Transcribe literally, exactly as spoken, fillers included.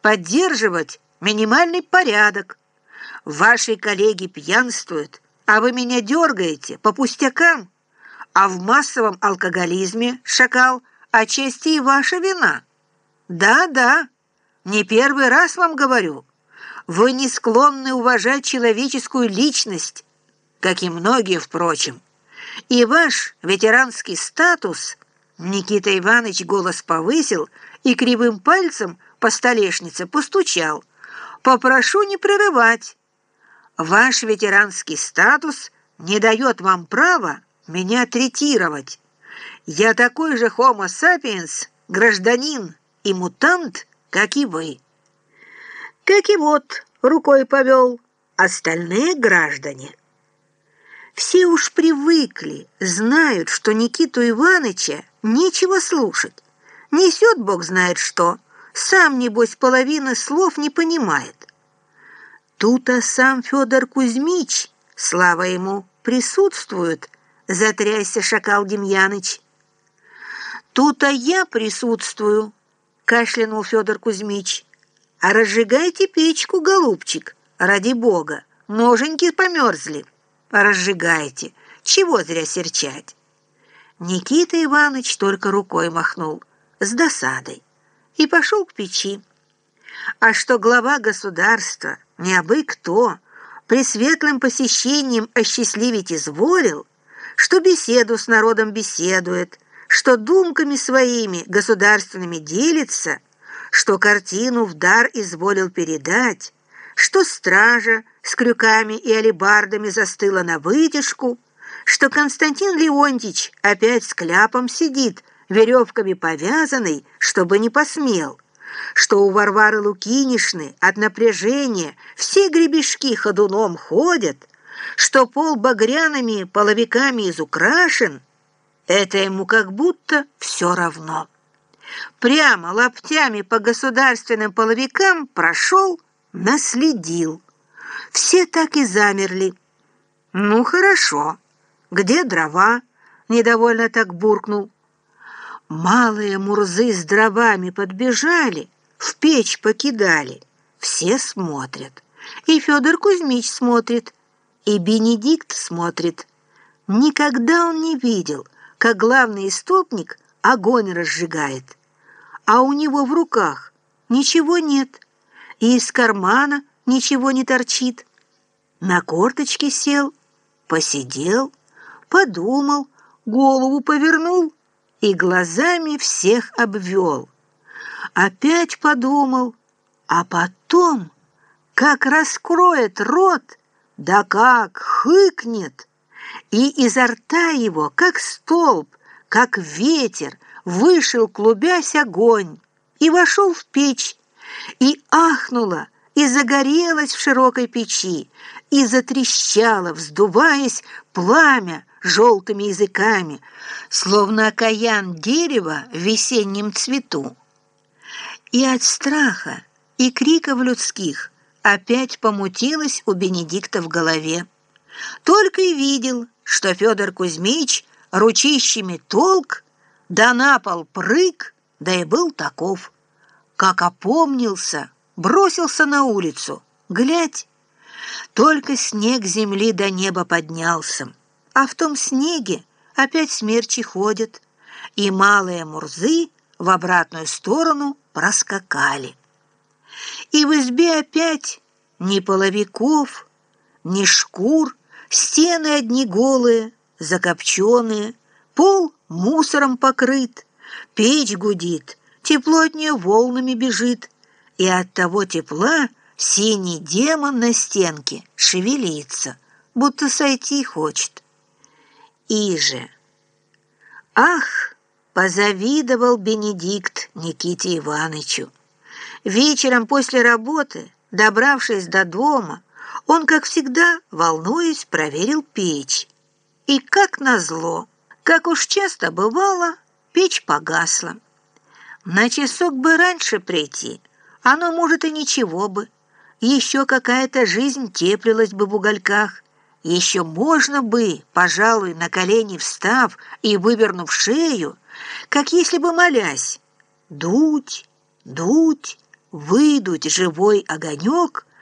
поддерживать минимальный порядок. Ваши коллеги пьянствуют, а вы меня дергаете по пустякам. А в массовом алкоголизме, шакал, отчасти и ваша вина. Да-да, не первый раз вам говорю. Вы не склонны уважать человеческую личность, как и многие, впрочем. И ваш ветеранский статус, Никита Иванович голос повысил и кривым пальцем по столешнице постучал. Попрошу не прерывать. Ваш ветеранский статус не дает вам права меня третировать. Я такой же homo sapiens, гражданин и мутант, как и вы. Как и вот рукой повел остальные граждане. Все уж привыкли, знают, что Никиту Иваныча нечего слушать. Несет бог знает что, сам, небось, половины слов не понимает. Тут-то сам Федор Кузьмич, слава ему, присутствует, затрясся шакал Демьяныч. Тут-то я присутствую, кашлянул Федор Кузьмич. А разжигайте печку, голубчик, ради бога, ноженьки померзли. Разжигайте, чего зря серчать. Никита Иванович только рукой махнул, с досадой, и пошел к печи. А что глава государства, не абы кто, пресветлым посещением осчастливить изволил, что беседу с народом беседует, что думками своими государственными делится, что картину в дар изволил передать, что стража с крюками и алебардами застыла на вытяжку, что Константин Леонтьич опять с кляпом сидит, веревками повязанный, чтобы не посмел, что у Варвары Лукинишны от напряжения все гребешки ходуном ходят, что пол багряными половиками изукрашен, это ему как будто все равно. Прямо лоптями по государственным половикам прошел, наследил. Все так и замерли. Ну, хорошо. Где дрова? Недовольно так буркнул. Малые мурзы с дровами подбежали, в печь покидали. Все смотрят. И Федор Кузьмич смотрит, и Бенедикт смотрит. Никогда он не видел, как главный истопник огонь разжигает. А у него в руках ничего нет, и из кармана ничего не торчит. На корточки сел, посидел, подумал, голову повернул и глазами всех обвел. Опять подумал, а потом, как раскроет рот, да как хыкнет, и изо рта его, как столб, как ветер, вышел, клубясь, огонь, и вошел в печь, и ахнула, и загорелась в широкой печи, и затрещало, вздуваясь, пламя желтыми языками, словно окаян дерева в весеннем цвету. И от страха, и криков людских опять помутилось у Бенедикта в голове. Только и видел, что Федор Кузьмич ручищами толк, да на пол прыг, да и был таков. Как опомнился, бросился на улицу. Глядь, только снег земли до неба поднялся, а в том снеге опять смерчи ходят, и малые мурзы в обратную сторону проскакали. И в избе опять ни половиков, ни шкур, стены одни голые, закопченные, пол мусором покрыт, печь гудит, тепло от нее волнами бежит, и от того тепла синий демон на стенке шевелится, будто сойти хочет. Иже. Ах, позавидовал Бенедикт Никите Иванычу. Вечером после работы, добравшись до дома, он, как всегда, волнуясь, проверил печь. И как назло, как уж часто бывало, печь погасла. На часок бы раньше прийти, оно, может, и ничего бы. Еще какая-то жизнь теплилась бы в угольках. Еще можно бы, пожалуй, на колени встав и вывернув шею, как если бы молясь, дуть, дуть, выдуть живой огонек